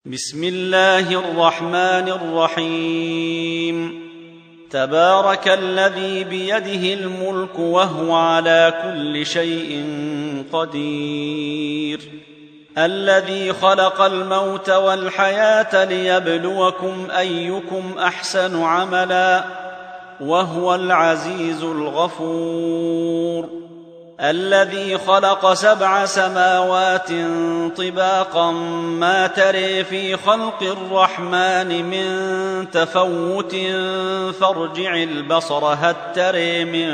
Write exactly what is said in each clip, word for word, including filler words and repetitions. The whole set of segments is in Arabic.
بسم الله الرحمن الرحيم. تبارك الذي بيده الملك وهو على كل شيء قدير، الذي خلق الموت والحياة ليبلوكم أيكم أحسن عملا وهو العزيز الغفور، الذي خلق سبع سماوات طباقا ما تري في خلق الرحمن من تفوت فارجع البصر هل تري من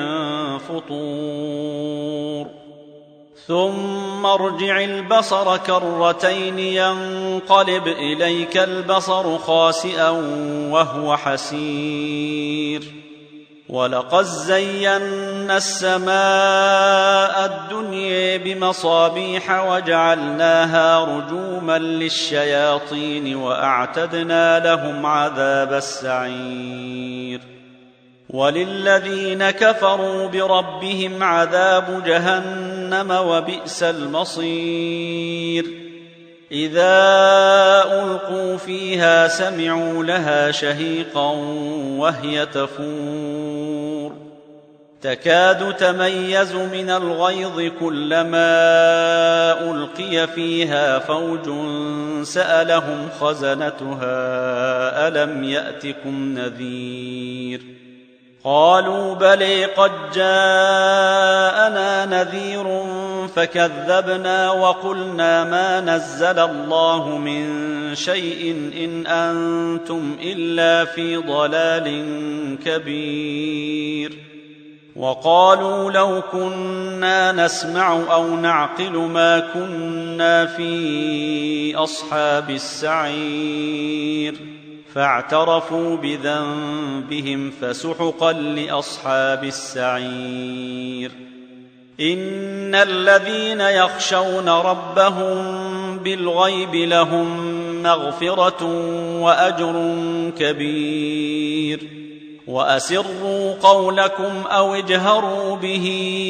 فطور، ثم ارجع البصر كرتين ينقلب إليك البصر خاسئا وهو حسير، ولقد زينا السماء الدنيا بمصابيح وجعلناها رجوما للشياطين وأعتدنا لهم عذاب السعير، وللذين كفروا بربهم عذاب جهنم وبئس المصير. إذا ألقوا فيها سمعوا لها شهيقا وهي تفور، تكاد تميز من الغيظ كلما ألقي فيها فوج سألهم خزنتها ألم يأتكم نذير، قالوا بلى قد جاءنا نذير فكذبنا وقلنا ما نزل الله من شيء إن أنتم إلا في ضلال كبير، وقالوا لو كنا نسمع أو نعقل ما كنا في أصحاب السعير، فاعترفوا بذنبهم فسحقا لأصحاب السعير. إن الذين يخشون ربهم بالغيب لهم مغفرة وأجر كبير، وأسروا قولكم أو اجهروا به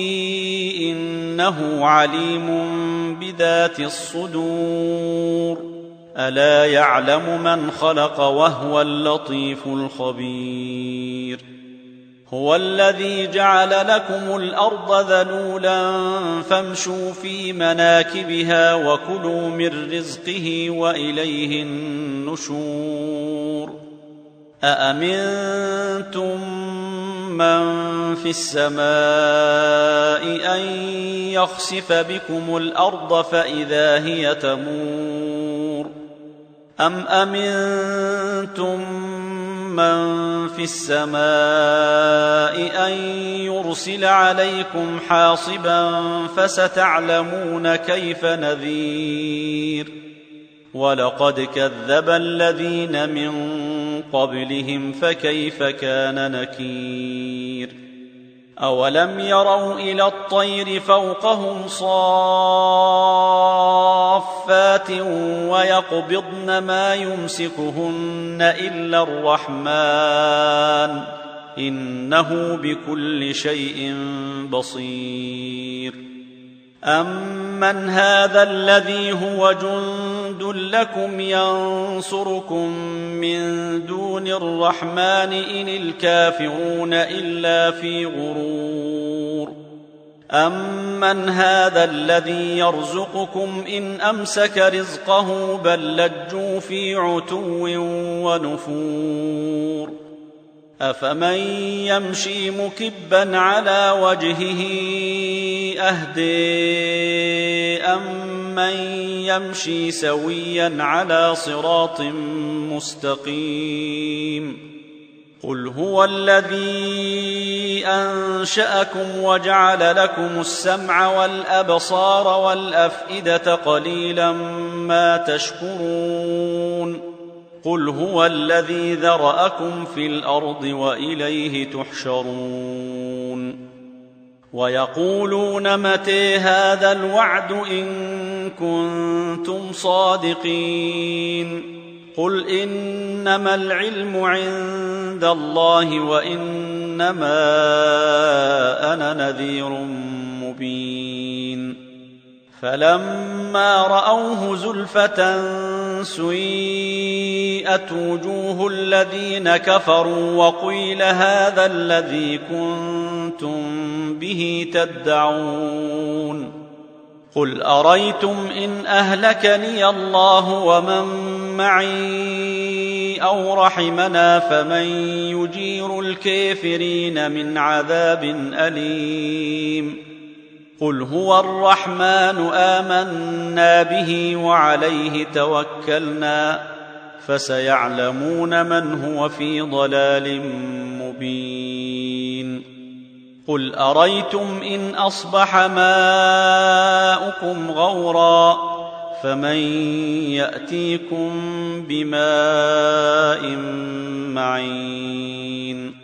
إنه عليم بذات الصدور، ألا يعلم من خلق وهو اللطيف الخبير. هو الذي جعل لكم الأرض ذلولا فامشوا في مناكبها وكلوا من رزقه وإليه النشور. أأمنتم من في السماء أن يخسف بكم الأرض فإذا هي تمور، أم أمنتم من في السماء أن يرسل عليكم حاصبا فستعلمون كيف نذير. ولقد كذب الذين من قبلهم فكيف كان نكير. أولم يروا إلى الطير فوقهم صافات ويقبضن ما يمسكهن إلا الرحمن إنه بكل شيء بصير. أمن هذا الذي هو جند لكم ينصركم من دون الرحمن إن الكافرون إلا في غرور. أمن هذا الذي يرزقكم إن أمسك رزقه بل لجوا في عتو ونفور. أفمن يمشي مكبا على وجهه أهدي أمن يمشي سويا على صراط مستقيم. قل هو الذي أنشأكم وجعل لكم السمع والأبصار والأفئدة قليلا ما تشكرون. قل هو الذي ذرأكم في الأرض وإليه تحشرون. ويقولون متى هذا الوعد إن كنتم صادقين. قل إنما العلم عند الله وإنما أنا نذير مبين. فلما رأوه زلفة سيئت وجوه الذين كفروا وقيل هذا الذي كنتم به تدعون قل أريتم إن أهلكني الله ومن معي أو رحمنا فمن يجير الكافرين من عذاب أليم قل هو الرحمن آمنا به وعليه توكلنا فسيعلمون من هو في ضلال مبين قل أريتم إن أصبح ماؤكم غورا فمن يأتيكم بماء معين